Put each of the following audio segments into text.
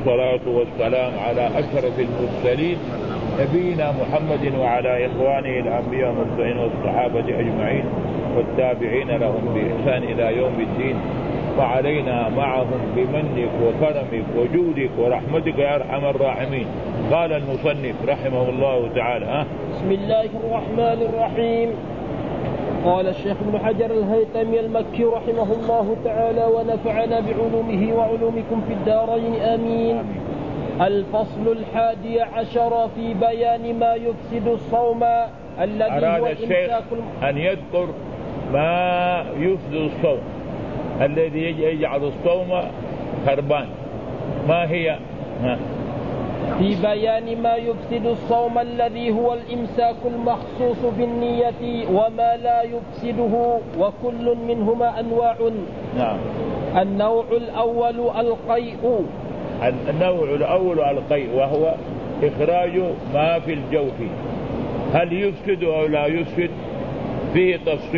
والصلاة والسلام على أشرف المرسلين نبينا محمد وعلى إخوانه الأنبياء والمرسلين والصحابة أجمعين والتابعين لهم بإحسان إلى يوم الدين، وعلينا معهم بمنك وكرمك وجودك ورحمتك يا أرحم الراحمين. قال المصنف رحمه الله تعالى: بسم الله الرحمن الرحيم. قال الشيخ ابن حجر الهيثمي المكي رحمه الله تعالى ونفعنا بعلومه وعلومكم في الدارين آمين. الفصل 11 في بيان ما يفسد الصوم الذي أراد هو الشيخ أن يذكر ما يفسد الصوم الذي يجعل الصوم خربان. ما هي؟ في بيان ما يفسد الصوم الذي هو الإمساك المخصوص بالنية وما لا يفسده، وكل منهما أنواع. نعم. النوع الأول القيء. النوع الأول القيء، وهو إخراج ما في الجوف. هل يفسد أو لا يفسد؟ فيه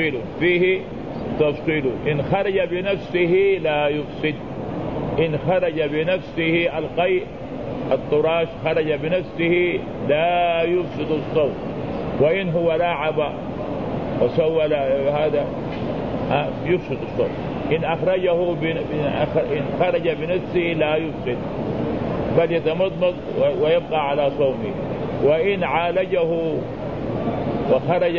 تفصيل. إن خرج بنفسه لا يفسد. إن خرج بنفسه القيء الطراش خرج بنفسه لا يفسد الصوم، وإن هو لاعب وسوى هذا يفسد الصوم. إن خرج بنفسه لا يفسد، بل يتمضمض ويبقى على صومه. وإن عالجه وخرج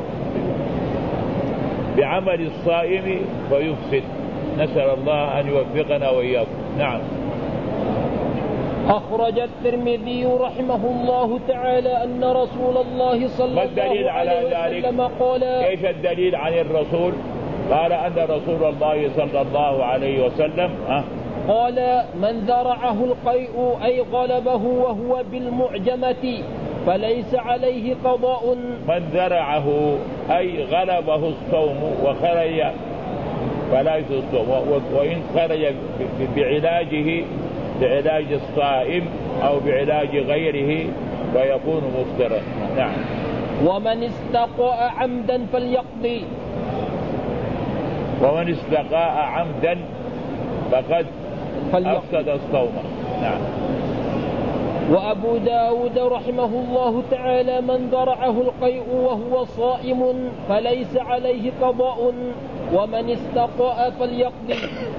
بعمل الصائم فيفسد. نسأل الله أن يوفقنا وإياكم. نعم. أخرج الترمذي رحمه الله تعالى أن رسول الله صلى الله عليه وسلم قال: إيش الدليل عن الرسول؟ قال أن رسول الله صلى الله عليه وسلم قال: من ذرعه القيء أي غلبه وهو بالمعجمة فليس عليه قضاء. من ذرعه أي غلبه الصوم وخرج فلا يفسد الصوم، وإن خرج بعلاجه بعلاج الصائم أو بعلاج غيره فيكون مفطرا. نعم. ومن استقاء عمدا فليقضي. ومن استقاء عمدا فقد أفسد الصوم. نعم. وأبو داود رحمه الله تعالى: من ذرعه القيء وهو صائم فليس عليه قضاء، ومن استقاء فليقضي.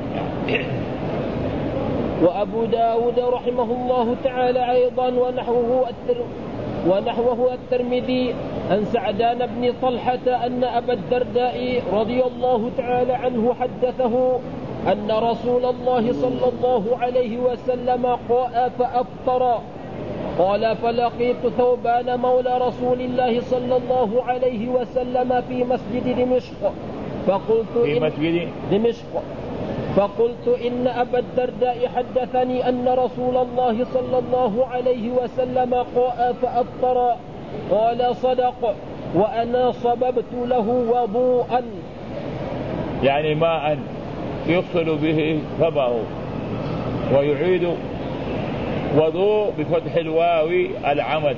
وأبو داود رحمه الله تعالى أيضا ونحوه الترمذي عن سعدان بن طلحة أن أبا الدرداء رضي الله تعالى عنه حدثه أن رسول الله صلى الله عليه وسلم قاء فأفطر. قال: فلقيت ثوبان مولى رسول الله صلى الله عليه وسلم في مسجد دمشق فقلت إن أبا الدرداء حدثني أن رسول الله صلى الله عليه وسلم قاء فأفطر. قال: صدق، وأنا صببت له وضوءا، يعني ماء يغسل به فمه ويعيد. وضوء بفتح الواو العمل،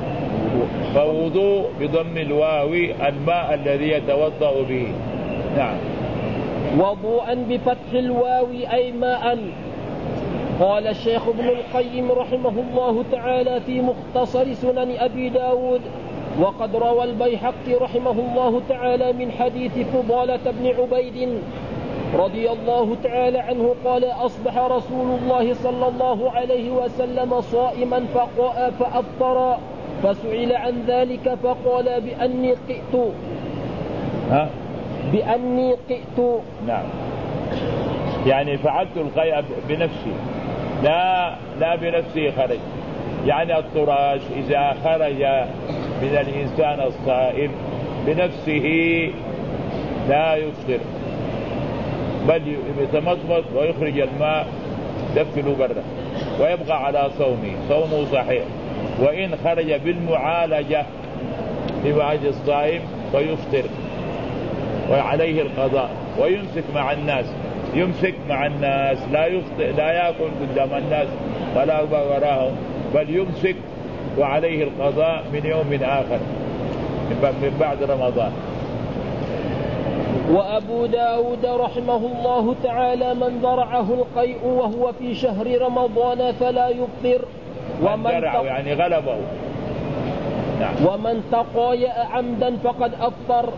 فوضوء بضم الواو الماء الذي يتوضأ به. نعم. وضوءا بفتح الواو أي ماء. قال الشيخ ابن القيم رحمه الله تعالى في مختصر سنن أبي داود: وقد روى البيهقي رحمه الله تعالى من حديث فضالة بن عبيد رضي الله تعالى عنه قال: أصبح رسول الله صلى الله عليه وسلم صائما فقاء فأفطر، فسئل عن ذلك فقال: بأني قئت. نعم. يعني فعلت القيء بنفسي، لا بنفسي خرج. يعني الطراش إذا خرج من الإنسان الصائم بنفسه لا يفطر، بل يتمضمض ويخرج الماء يدفن برا ويبقى على صومه صحيح. وإن خرج بالمعالجة لبعض الصائم فيفطر وعليه القضاء، ويمسك مع الناس لا يأكل قدام الناس ولا وراهم، بل يمسك وعليه القضاء من يوم آخر من بعد رمضان. وأبو داود رحمه الله تعالى من ذرعه القيء وهو في شهر رمضان فلا يفطر، يعني غلبه. نعم. ومن تقايأ عمدا فقد أفطر.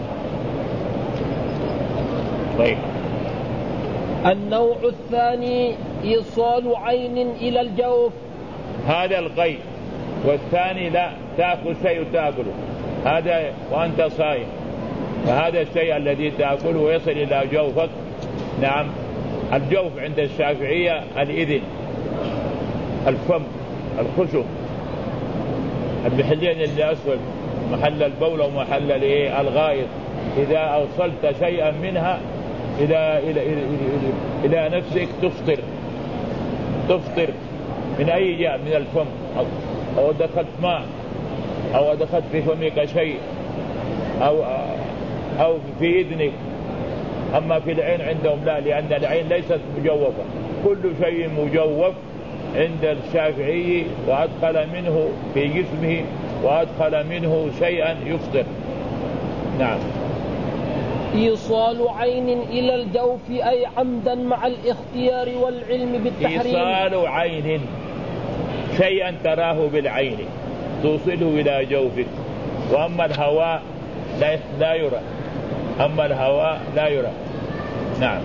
طيب. النوع الثاني إيصال عين إلى الجوف، هذا القيء. والثاني لا تأكل شيء تأكله، هذا وأنت صائم، فهذا الشيء الذي تأكله ويصل إلى جوفك. نعم. الجوف عند الشافعية الإذن، الفم، الخشم، المحلين اللي أسفل محل البول ومحل الغائط. إذا أوصلت شيئا منها إلى نفسك تفطر من أي جهة، من الفم، أو دخلت ماء، أو دخلت في فمك شيء، أو في إذنك. أما في العين عندهم لا، لأن العين ليست مجوفة. كل شيء مجوف عند الشافعي وأدخل منه في جسمه وأدخل منه شيئا يفطر. نعم. إيصال عين إلى الجوف أي عمدا مع الاختيار والعلم بالتحريم. إيصال عين، شيئا تراه بالعين توصله إلى جوفك. وأما الهواء لا يرى، أما الهواء لا يرى. نعم.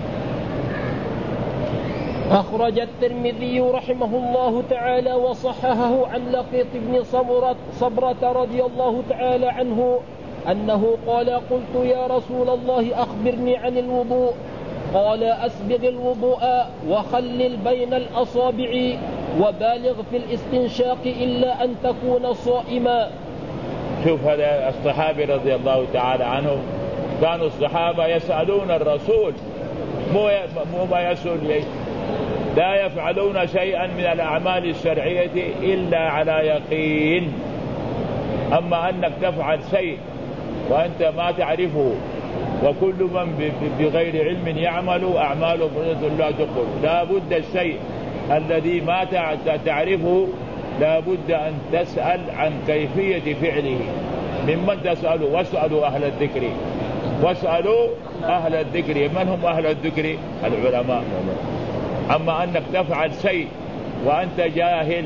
أخرج الترمذي رحمه الله تعالى وصححه عن لقيط بن صبرة رضي الله تعالى عنه أنه قال: قلت يا رسول الله أخبرني عن الوضوء. قال: أسبغ الوضوء وخلل بين الأصابع وبالغ في الاستنشاق إلا أن تكون صائما. شوف هذا الصحابي رضي الله تعالى عنه، كانوا الصحابة يسألون الرسول، مو ما يسأل، لا يفعلون شيئا من الأعمال الشرعية إلا على يقين. أما أنك تفعل شيء وأنت ما تعرفه، وكل من بغير علم يعمل أعماله فريضة لا تقبل. لا بد الشيء الذي ما تعرفه لا بد أن تسأل عن كيفية فعله. ممن تسأل؟ واسألوا أهل الذكر، واسألوا أهل الذكر. من هم أهل الذكر؟ العلماء. أما أنك تفعل شيء وأنت جاهل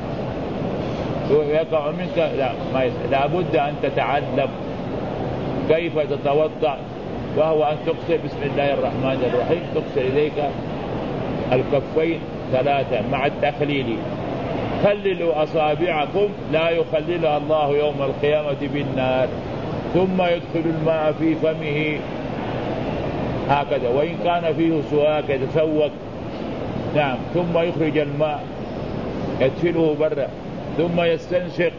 يقع منك، لا بد أن تتعلم كيف تتوضأ، وهو أن تغسل بسم الله الرحمن الرحيم، تغسل إليك الكفين 3 مع التخليل. خللوا أصابعكم لا يخللها الله يوم القيامة بالنار، ثم يدخل الماء في فمه هكذا، وإن كان فيه سواك يتسوك. نعم. ثم يخرج الماء يدفله برا، ثم يستنشق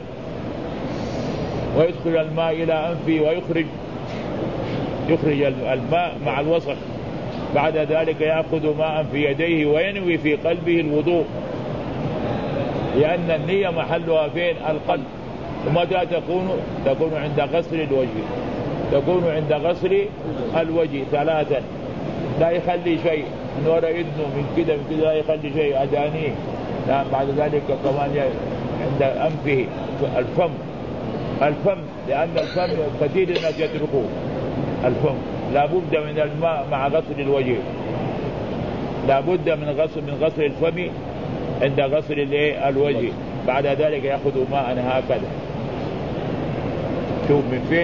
ويدخل الماء إلى أنفه ويخرج الماء مع الوسخ. بعد ذلك يأخذ ماء في يديه وينوي في قلبه الوضوء، لأن النية محلها فين؟ القلب. ومتى تكون عند غسل الوجه، تكون عند غسل الوجه 3. لا يخلي شيء من وراء إذنه، من كده من كده، لا يخلي شيء أدانيه. لا. بعد ذلك كمان عند أنفه الفم، لأن الفم كثير الناس يتركوه. الفم لا بد من الماء مع غسل الوجه، لا بد من غسل الفم عند غسل الوجه. بعد ذلك يأخذ ماء هكذا، شوف من فين،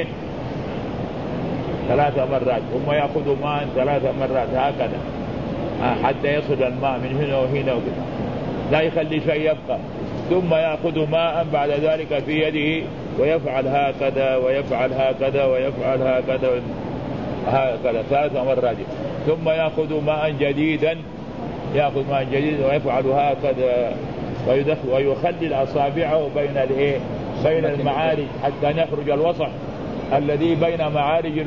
3 مرات، ثم يأخذ ماء 3 مرات هكذا حتى يصل الماء من هنا وهنا وكذا، لا يخلي شيء يبقى. ثم يأخذ ماء بعد ذلك في يده ويفعل هكذا ويفعل هكذا ويفعل هكذا 3 مرات. ثم يأخذ ماء جديدا، ويفعل هكذا ويخلل أصابعه بين المعارج حتى يخرج الوسط الذي بين معارج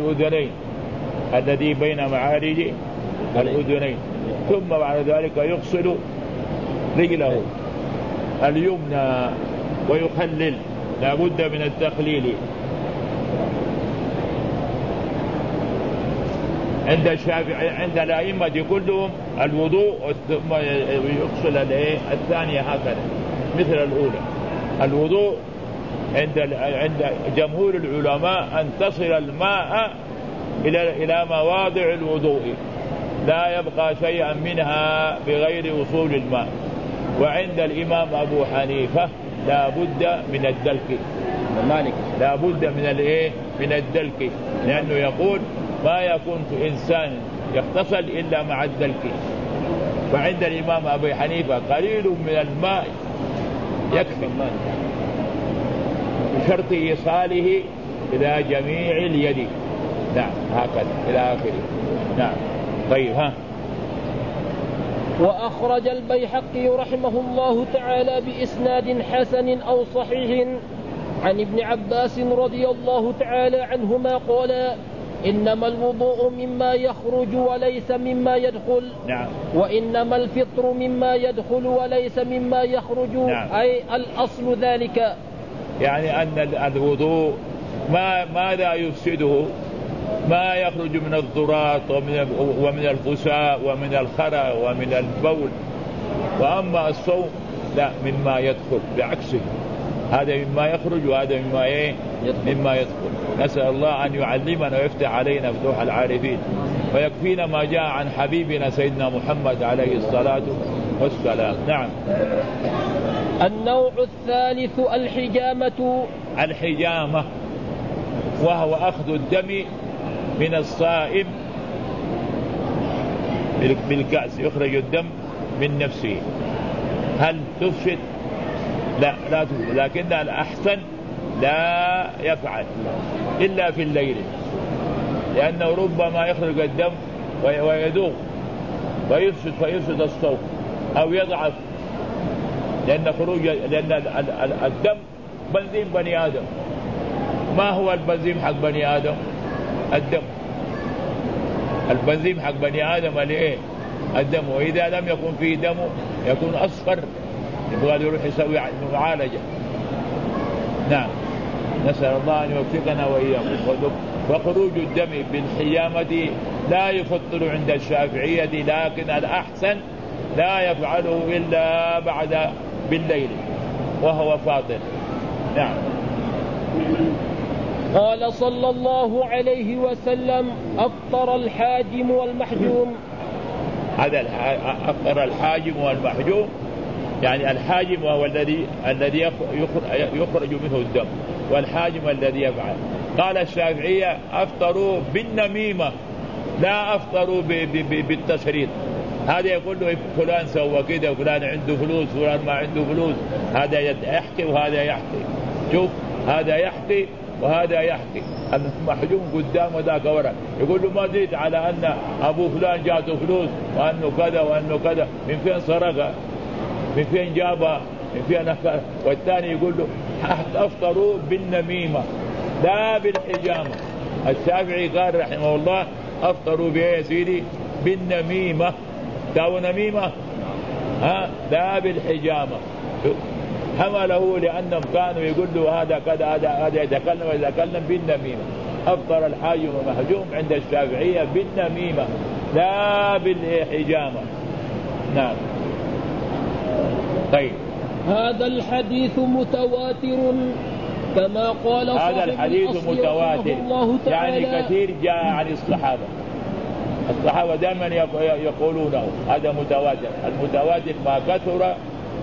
الأذنين. ثم بعد ذلك يغسل رجله اليمنى ويخلل، لا بد من التخليل. عند الشافعي عند الأئمة كلهم الوضوء، ثم يغسل الثانية هكذا مثل الأولى. الوضوء عند جمهور العلماء أن تصل الماء إلى مواضع الوضوء، لا يبقى شيئا منها بغير وصول الماء. وعند الإمام أبو حنيفة لا بد من الدلك، لا بد من الدلك، لأنه يقول ما يكون إنسان يغتسل إلا مع الدلك. وعند الإمام أبو حنيفة قليل من الماء يكفي بشرط إيصاله إلى جميع اليد. نعم هكذا إلى آخره. نعم طيب ها. وأخرج البيهقي رحمه الله تعالى بإسناد حسن أو صحيح عن ابن عباس رضي الله تعالى عنهما قال: إنما الوضوء مما يخرج وليس مما يدخل. نعم. وإنما الفطر مما يدخل وليس مما يخرج. نعم. أي الأصل ذلك، يعني أن الوضوء ما لا يفسده ما يخرج من الذرات ومن الفساء ومن الخرى ومن البول. وأما الصوم لا، مما يدخل بعكسه، هذا مما يخرج وهذا مما يدخل. نسأل الله أن يعلمنا ويفتح علينا فتوح العارفين، ويكفينا ما جاء عن حبيبنا سيدنا محمد عليه الصلاة والسلام. نعم. النوع الثالث الحجامة، وهو أخذ الدم من الصائم بالكأس، يخرج الدم من نفسه. هل تفسد؟ لا تفسد، لكن الأحسن لا يفعل إلا في الليل، لأنه ربما يخرج الدم ويذوق فيفسد الصوم أو يضعف، لأن الدم بنزين بني آدم. ما هو البنزين حق بني آدم؟ الدم. البنزين حق بني آدم الدم، وإذا لم يكن فيه دم يكون أصفر، يبغى يروح يسوي معالجة. نعم. نسأل الله أن يوفقنا وإياكم. وخروج الدم بالحجامة لا يفطر عند الشافعية، لكن الأحسن لا يفعله إلا بالليل وهو فاطر. نعم. قال صلى الله عليه وسلم: أفطر الحاجم والمحجوم. هذا أفطر الحاجم والمحجوم، يعني الحاجم وهو الذي يخرج منه الدم، والحاجم الذي يفعل. قال الشافعية: أفطروا بالنميمة، لا أفطروا بالتشريط. هذا يقول له فلان سوى كده، وفلان عنده فلوس، فلان ما عنده فلوس، هذا يحكي وهذا يحكي. شوف، هذا يحكي وهذا يحكي. المحجوم قدام وذاك ورا، يقول له ما دريت على أن أبو فلان جاته فلوس وأنه كذا وأنه كذا، من فين سرقها، من فين جابها، من فين أخذها. والثاني يقول له أفطروا بالنميمة لا بالحجامة. الشافعي قال رحمه الله: أفطروا بإيه يا سيدي؟ بالنميمة. تاو نميمة لا بالحجامة. حمله لأنهم كانوا يقول له هذا كذا، هذا يتكلم ويتكلم بالنميمة. أفطر الحاجم والمحجوم عند الشافعية بالنميمة لا بالحجامة. نعم. طيب، هذا الحديث متواتر كما قال صاحب هذا الحديث متواتر، يعني كثير جاء عن الصحابة دائما يقولونه هذا متواتر. المتواتر ما كثر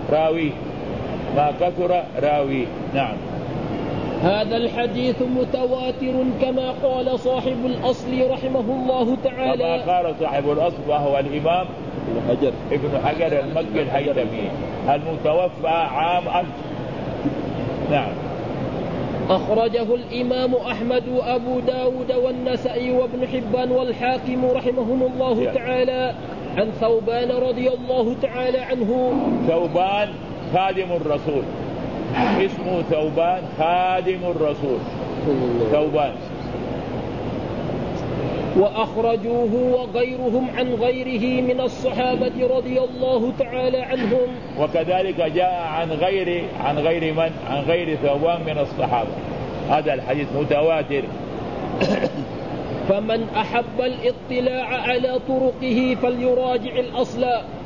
راويه. نعم. هذا الحديث متواتر كما قال صاحب الأصل رحمه الله تعالى، كما قال صاحب الأصل وهو الإمام ابن حجر المكي الهيثمي المتوفى عام 1000. نعم. أخرجه الإمام أحمد وأبو داود والنسائي وابن حبان والحاكم رحمهم الله تعالى عن ثوبان رضي الله تعالى عنه. ثوبان خادم الرسول، اسمه ثوبان خادم الرسول. ثوبان. وأخرجوه وغيرهم عن غيره من الصحابة رضي الله تعالى عنهم. وكذلك جاء عن غير من؟ عن غير ثوبان من الصحابة. هذا الحديث متواتر. فمن أحب الاطلاع على طرقه فليراجع الأصل.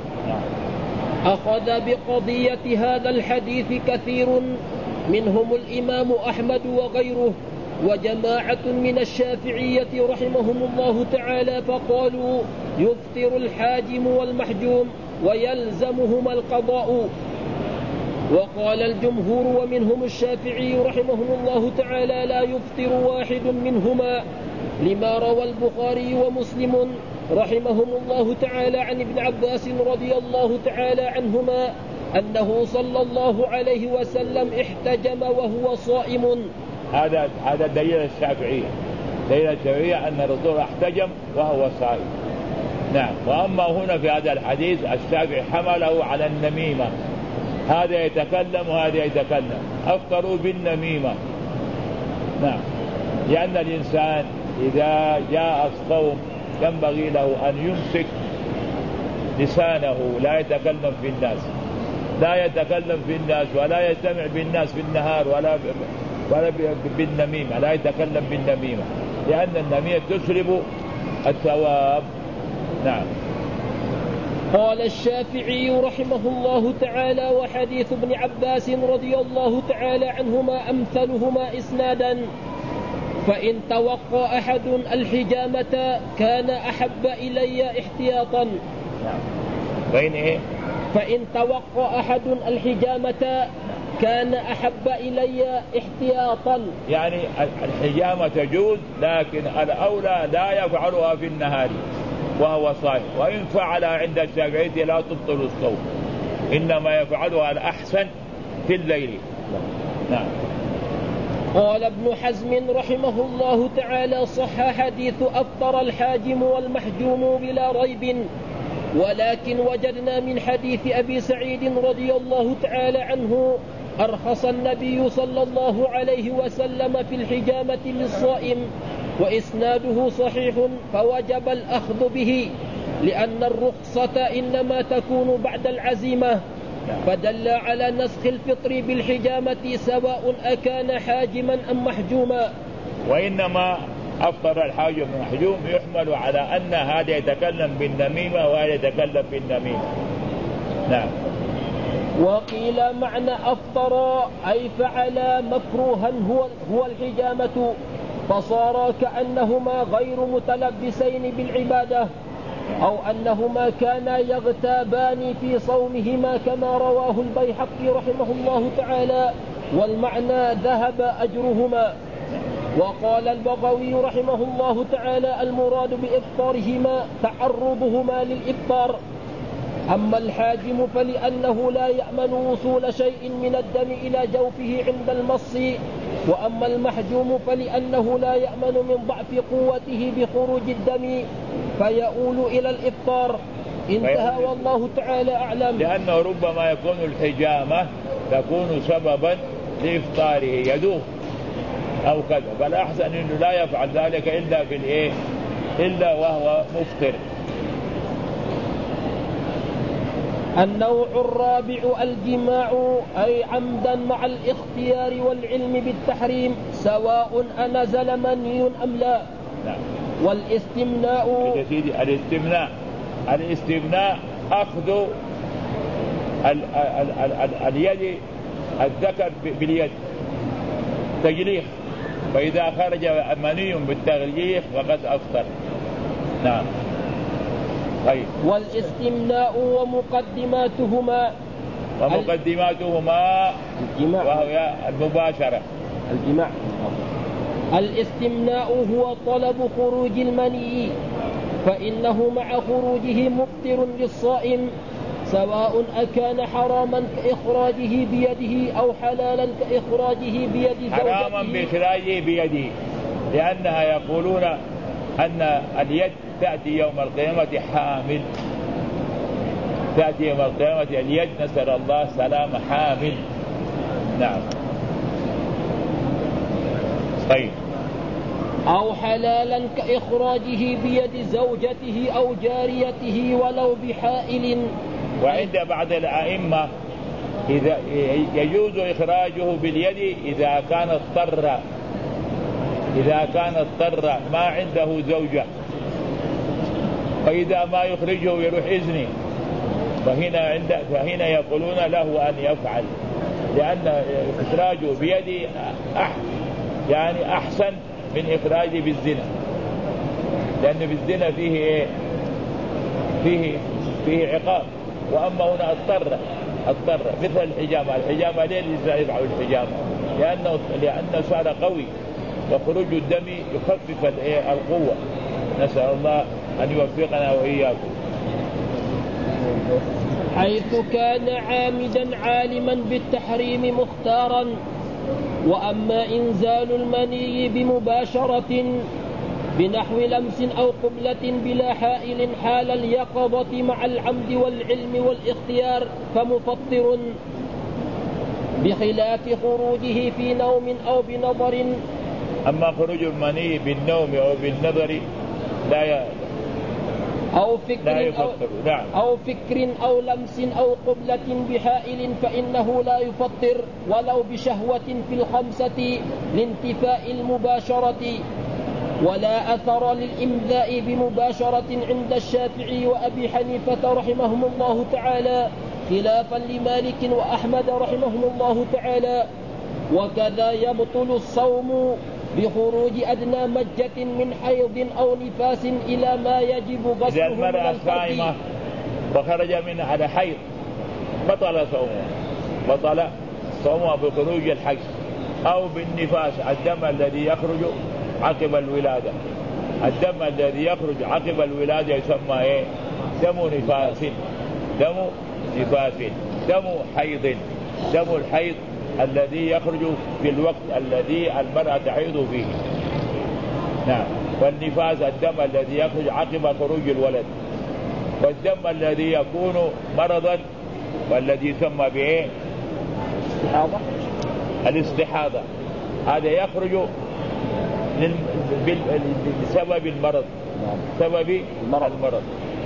أخذ بقضية هذا الحديث كثير، منهم الإمام أحمد وغيره، وجماعة من الشافعية رحمهم الله تعالى فقالوا يفطر الحاجم والمحجوم ويلزمهما القضاء. وقال الجمهور ومنهم الشافعي رحمهم الله تعالى لا يفطر واحد منهما، لما روى البخاري ومسلم رحمهم الله تعالى عن ابن عباس رضي الله تعالى عنهما أنه صلى الله عليه وسلم احتجم وهو صائم. هذا دليل الشافعية، دليل الشافعية أن الرسول احتجم وهو صائم. نعم. وأما هنا في هذا الحديث الشافعي حمله على النميمة، هذا يتكلم وهذا يتكلم، أفطروا بالنميمة. نعم. لأن الإنسان إذا جاء الصوم ينبغي له أن يمسك لسانه، لا يتكلم في الناس، لا يتكلم في الناس ولا يجتمع بالناس في النهار ولا بالنميمة، لا يتكلم بالنميمة، لأن النميمة تسلب الثواب. نعم. قال الشافعي رحمه الله تعالى وحديث ابن عباس رضي الله تعالى عنهما أمثلهما إسنادا. فإن توقى أحد الحجامة كان أحب إلي احتياطا. فإن توقى أحد الحجامة كان أحب إلي احتياطا، يعني الحجامة تجوز، لكن الأولى لا يفعلها في النهار وهو صائم، وإن فعل عند الشافعية لا تبطل الصوم، إنما يفعلها الأحسن في الليل. نعم. قال ابن حزم رحمه الله تعالى صح حديث أفطر الحاجم والمحجوم بلا ريب، ولكن وجدنا من حديث أبي سعيد رضي الله تعالى عنه أرخص النبي صلى الله عليه وسلم في الحجامة للصائم، وإسناده صحيح فوجب الأخذ به، لأن الرخصة إنما تكون بعد العزيمة، فدل على نسخ الفطر بالحجامة سواء أكان حاجما أم محجوما. وإنما أفطر الحاجم والمحجوم يحمل على أن هذا يتكلم بالنميمة وهذا يتكلم بالنميمة. نعم. وقيل معنى أفطر أي فعل مكروها هو الحجامة، فصار كأنهما غير متلبسين بالعبادة، أو أنهما كانا يغتابان في صومهما كما رواه البيهقي رحمه الله تعالى، والمعنى ذهب أجرهما. وقال البغوي رحمه الله تعالى المراد بإفطارهما تعرضهما للإفطار. أما الحاجم فلأنه لا يأمن وصول شيء من الدم إلى جوفه عند المص، وأما المحجوم فلأنه لا يأمن من ضعف قوته بخروج الدم فيؤول إلى الإفطار. انتهى والله تعالى أعلم. لأنه ربما يكون الحجامة تكون سببا لإفطاره، يدوخ أو كذا، بل أحسن أنه لا يفعل ذلك إلا في الإيه إلا وهو مفطر. النوع الرابع الجماع، أي عمدا مع الاختيار والعلم بالتحريم سواء أنزل مني أم لا. نعم. والاستمناء الاستمناء أخذ اليد الذكر باليد تجليخ، فإذا خرج مني بالتجليخ فقد أفطر. نعم. طيب. والاستمناء ومقدماتهما وهي المباشرة. الجماع. الاستمناء هو طلب خروج المني، فإنه مع خروجه مفطر للصائم، سواء أكان حراما كإخراجه بيده أو حلالا كإخراجه بيد زوجته. حراما بإخراجه بيده، لأنها يقولون أن اليد تأتي يوم القيامة حامل، تأتي يوم القيامة اليد نسأل الله سلام حامل. نعم. طيب. أو حلالا كإخراجه بيد زوجته أو جاريته ولو بحائل. وعند بعض الأئمة إذا يجوز إخراجه باليد إذا كان اضطر ما عنده زوجة، فإذا ما يخرجه يروح إذنه، فهنا يقولون له أن يفعل، لأن إخراجه بيده يعني أحسن من إخراجه بالزنا، لأن بالزنا فيه إيه؟ فيه عقاب. وأما هنا اضطر مثل الحجامة ليه الإنسان يفعل الحجامة؟ لأنه صار قوي، وخروج الدم يخفف القوة. نسأل الله أن يوفقنا وإياكم. حيث كان عامدا عالما بالتحريم مختارا. وأما إنزال المني بمباشرة بنحو لمس أو قبلة بلا حائل حال اليقظة مع العمد والعلم والاختيار فمفطر، بخلاف خروجه في نوم أو بنظر. أما خروج المني بالنوم أو بالنظر أو فكر أو لمس أو قبلة بحائل فإنه لا يفطر ولو بشهوة في الخمسة لانتفاء المباشرة. ولا أثر للإملاء بمباشرة عند الشافعي وأبي حنيفة رحمهم الله تعالى، خلافا لمالك وأحمد رحمهم الله تعالى. وكذا يبطل الصوم بخروج أدنى مجة من حيض أو نفاس إلى ما يجب غسله. إذا المرأة صائمة وخرج منها على حيض بطل صومها بخروج الحيض أو بالنفاس، الدم الذي يخرج عقب الولادة. الدم الذي يخرج عقب الولادة يسمى إيه؟ دم نفاس، دم حيض. دم الحيض الذي يخرج في الوقت الذي المرأة تحيض فيه. نعم. والنفاس الدم الذي يخرج عقب خروج الولد. والدم الذي يكون مرضا والذي يسمى بإيه؟ الاستحاضة. هذا يخرج بسبب المرض، المرض.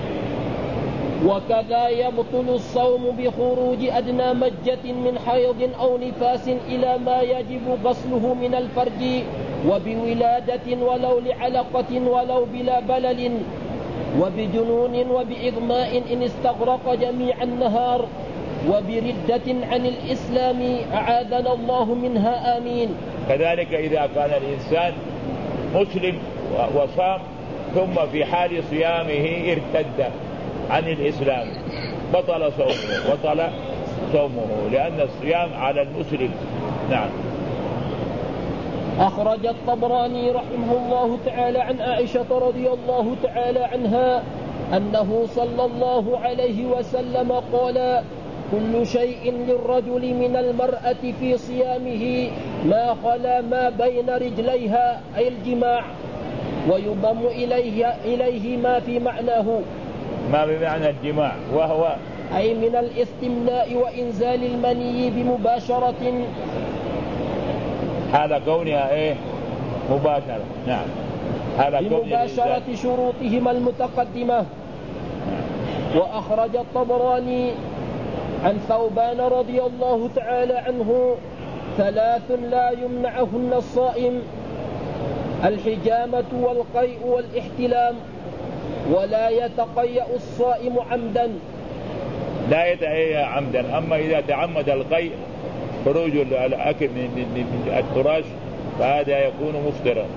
وكذا يبطل الصوم بخروج أدنى مجة من حيض أو نفاس إلى ما يجب غسله من الفرج، وبولادة ولو لعلقة ولو بلا بلل، وبجنون وبإغماء إن استغرق جميع النهار، وبردة عن الإسلام أعاذنا الله منها آمين. كذلك إذا كان الإنسان مسلم وصام ثم في حال صيامه ارتد عن الإسلام بطل صومه لأن الصيام على المسلم. نعم. أخرج الطبراني رحمه الله تعالى عن عائشة رضي الله تعالى عنها أنه صلى الله عليه وسلم قال: كل شيء للرجل من المرأة في صيامه ما خلا ما بين رجليها أي الجماع، ويضم إليه ما في معناه، ما بمعنى الجماع وهو أي من الاستمناء وإنزال المني بمباشرة حال كونها إيه؟ مباشرة. نعم. بمباشرة شروطهما المتقدمة. وأخرج الطبراني عن ثوبان رضي الله تعالى عنه: 3 لا يمنعهن الصائم: الحجامة والقيء والاحتلام. ولا يتقيأ الصائم عمدا، لا يتقيأ عمدا. أما إذا تعمد القيء خروج الأكل من التراش فهذا يكون مفطرا.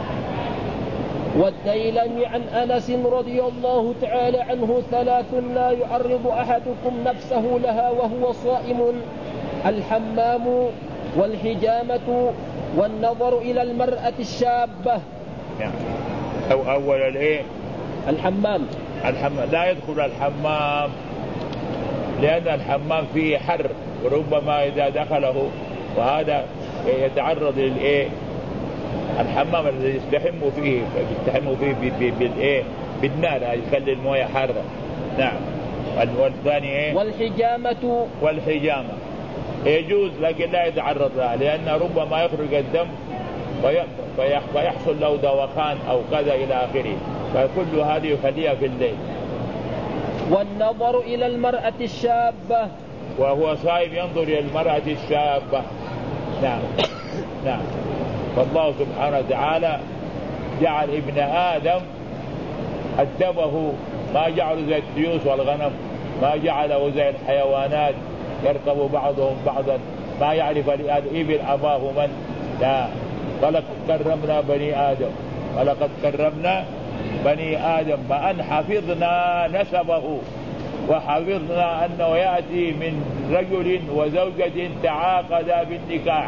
والديلمي عن أنس رضي الله تعالى عنه: 3 لا يعرض أحدكم نفسه لها وهو صائم: الحمام والحجامة والنظر إلى المرأة الشابة. أول الإيه؟ الحمام لا يدخل الحمام لأن الحمام فيه حر، وربما إذا دخله وهذا يتعرض للإيه؟ الحمام الذي يستحم فيه بالإيه؟ بالنار، يخلي المويه حارة. نعم. والثاني إيه؟ والحجامة يجوز لكن لا يتعرض لها، لأن ربما يخرج الدم فيحصل له دوخان أو كذا إلى آخره، فكل هذه يخليها في الليل. والنظر إلى المرأة الشابة، وهو صائم ينظر إلى المرأة الشابة. نعم. نعم. فالله سبحانه وتعالى جعل ابن آدم أدبه، ما جعله زي التيوس والغنم، ما جعله زي الحيوانات يركب بعضهم بعضا، ما يعرف الإبل أباه من، لا، ولقد كرمنا بني آدم ولقد كرمنا بني آدم بأن حفظنا نسبه وحفظنا أنه يأتي من رجل وزوجة تعاقدا بالنكاح.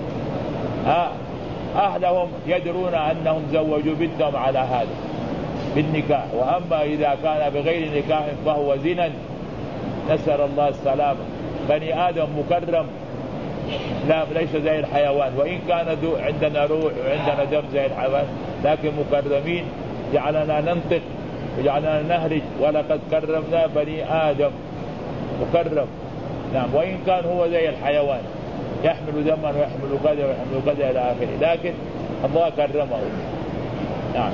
أهلهم يدرون أنهم زوجوا بنتهم على هذا بالنكاح، وأما إذا كان بغير نكاح فهو زنا، نسأل الله السلامة. بني آدم مكرم، لا ليس زي الحيوان، وإن كان عندنا روح وعندنا دم زي الحيوان لكن مكرمين، جعلنا ننطق وجعلنا نهرج. ولقد كرمنا بني آدم، مكرم نعم، وإن كان هو زي الحيوان يحمل دما ويحمل كذا ويحمل كذا إلى آخره، لكن الله كرمه. نعم.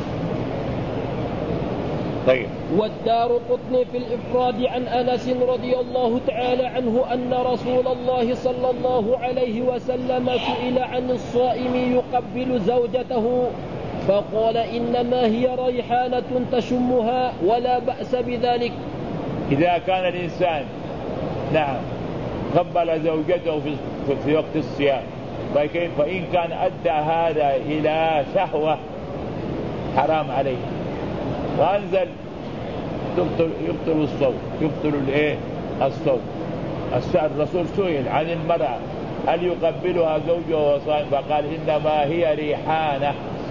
طيب. والدارقطني في الإفراد عن أنس رضي الله تعالى عنه أن رسول الله صلى الله عليه وسلم سئل عن الصائم يقبل زوجته فقال إنما هي ريحانة تشمها ولا بأس بذلك. إذا كان الإنسان نعم قبل زوجته في وقت الصيام فإن كان أدى هذا إلى شهوة حرام عليه وأنزل يبطل الصوم، يبطل الصوم. الرسول سئل عن المرأة هل يقبلها زوجها وهو صائم فقال إنما هي ريحانة.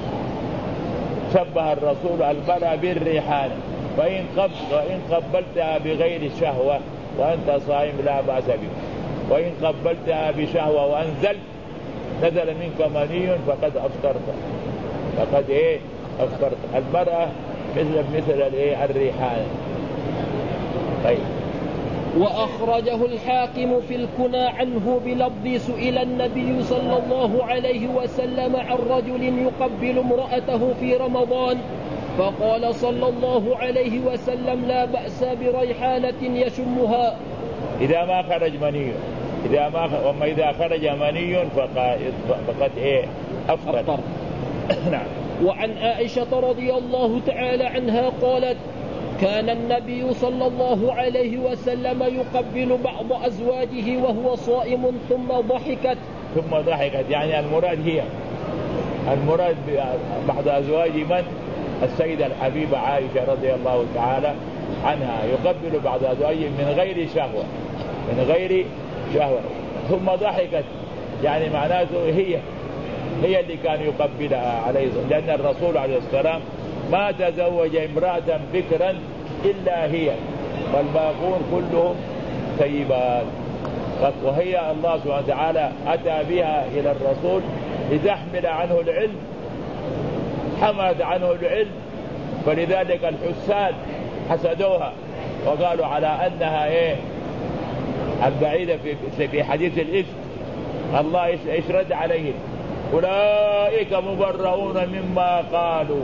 شبه الرسول المرأة بالريحانة، وإن قبلتها بغير شهوة وأنت صائم لا بأس بك، وإن قبلتها بشهوة وأنزلت نزل منك مني فقد أفطرت، فقد أفطرت. المرأة مثل الريحانة. طيب. وأخرجه الحاكم في الكنى عنه بلفظ سئل النبي صلى الله عليه وسلم عن رجل يقبل امرأته في رمضان فقال صلى الله عليه وسلم لا بأس بريحانة يشمها إذا ما خرج مني، وما إذا خرج مني فقد أفطر. نعم. وعن عائشة رضي الله تعالى عنها قالت كان النبي صلى الله عليه وسلم يقبل بعض أزواجه وهو صائم ثم ضحكت. يعني المراد بعض أزواج من؟ السيدة الحبيبة عائشة رضي الله تعالى عنها يقبل بعض أزواجه من غير شهوة ثم ضحكت، يعني معناته هي اللي كان يقبلها عليه الصلاة، لأن الرسول عليه السلام ما تزوج امرأة بكرا إلا هي، والباقون كلهم ثيبات. وهي الله سبحانه وتعالى أتى بها إلى الرسول لتحمل عنه العلم، حملت عنه العلم، فلذلك الحساد حسدوها وقالوا على أنها البعيدة في حديث الإفك. الله إيش رد عليهم؟ أولئك مبرؤون مما قالوا،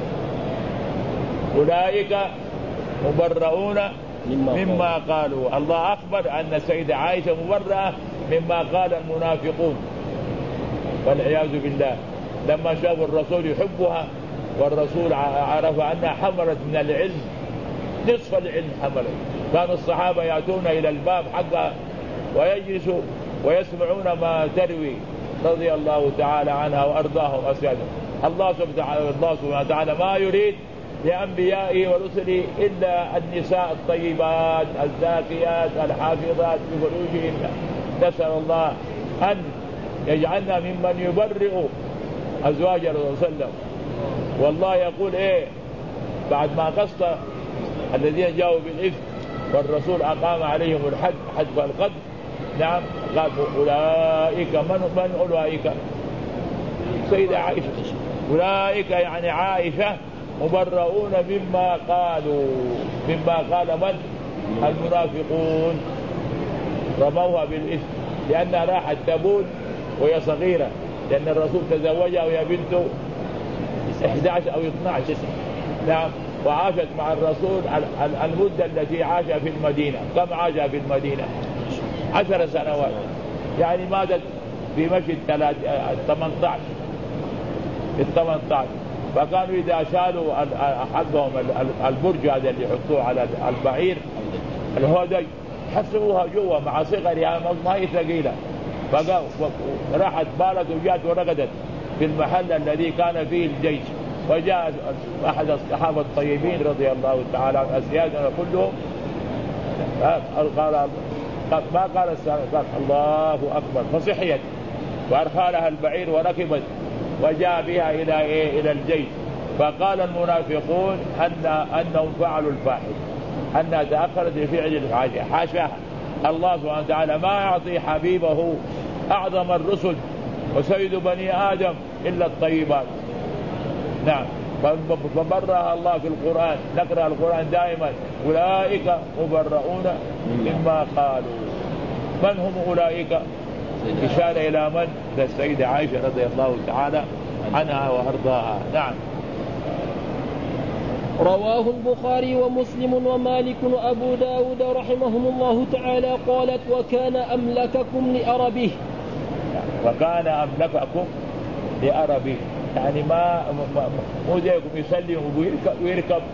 أولئك مبرؤون مما قالوا. الله أخبر أن السيدة عائشة مبرأة مما قال المنافقون والعياذ بالله، لما شافوا الرسول يحبها والرسول عرف أنها حملت من العلم نصف العلم حملت. كان الصحابة يأتون إلى الباب حقها ويجلسوا ويسمعون ما تروي رضي الله تعالى عنها وأرضاهم وأسيادهم. الله سبحانه وتعالى ما يريد لأنبيائه ورسله إلا النساء الطيبات الزاكيات الحافظات بفروجهن. نسأل الله أن يجعلنا ممن يبرئ أزواج الرسول صلى الله عليه وسلم. والله يقول بعد ما قص الذين جاءوا بالإفك والرسول أقام عليهم الحد حد القذف. نعم. قال أولئك من أولئك؟ سيدة عائشة. أولئك يعني عائشة مبرؤون مما قالوا، مما قال من؟ المنافقون. رموها بالإثم لأنها راحت تبول وهي صغيرة، لأن الرسول تزوجها وهي بنت 11 أو 12 سنة. نعم. وعاشت مع الرسول المدة التي عاش في المدينة. كم عاش في المدينة؟ 10 سنوات، يعني ماتت في مشي 18. فكانوا إذا شالوا حقهم البرج هذا اللي يحطوه على البعير الهودج حسبوها جوا مع صغرها ما هي ثقيلة، راحت بالت وجات ورقدت في المحل الذي كان فيه الجيش. وجاء أحد الصحابة الطيبين رضي الله تعالى عن أسيادنا كلهم قال ما قال قال الله أكبر فصحيت وأرخى لها البعير وركبت وجاء بها إلى الجيش. فقال المنافقون أنهم فعلوا الفاحش، أنها تأخرت لفعل الفاحش. حاشاها، الله سبحانه وتعالى ما يعطي حبيبه أعظم الرسل وسيد بني آدم إلا الطيبات. نعم، فبرها الله في القرآن، نقرأ القرآن دائما أولئك مبرؤون مما قالوا. من هم أولئك؟ إشارة إلى من؟ السيدة عائشة رضي الله تعالى عنها وأرضاها. نعم. رواه البخاري ومسلم ومالك وأبو داود رحمهم الله تعالى قالت وكان أملككم لأربه. وكان أملككم لأربه، يعني ما مو زيكم يسلم ويركب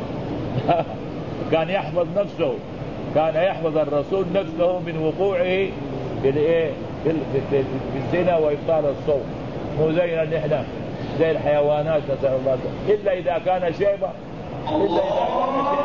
كان يحفظ نفسه، كان يحفظ الرسول نفسه من وقوعه في الزنا وإبطال الصوم، مو زينا نحن زي الحيوانات نسأل الله، إلا إذا كان شيبة، إلا إذا كان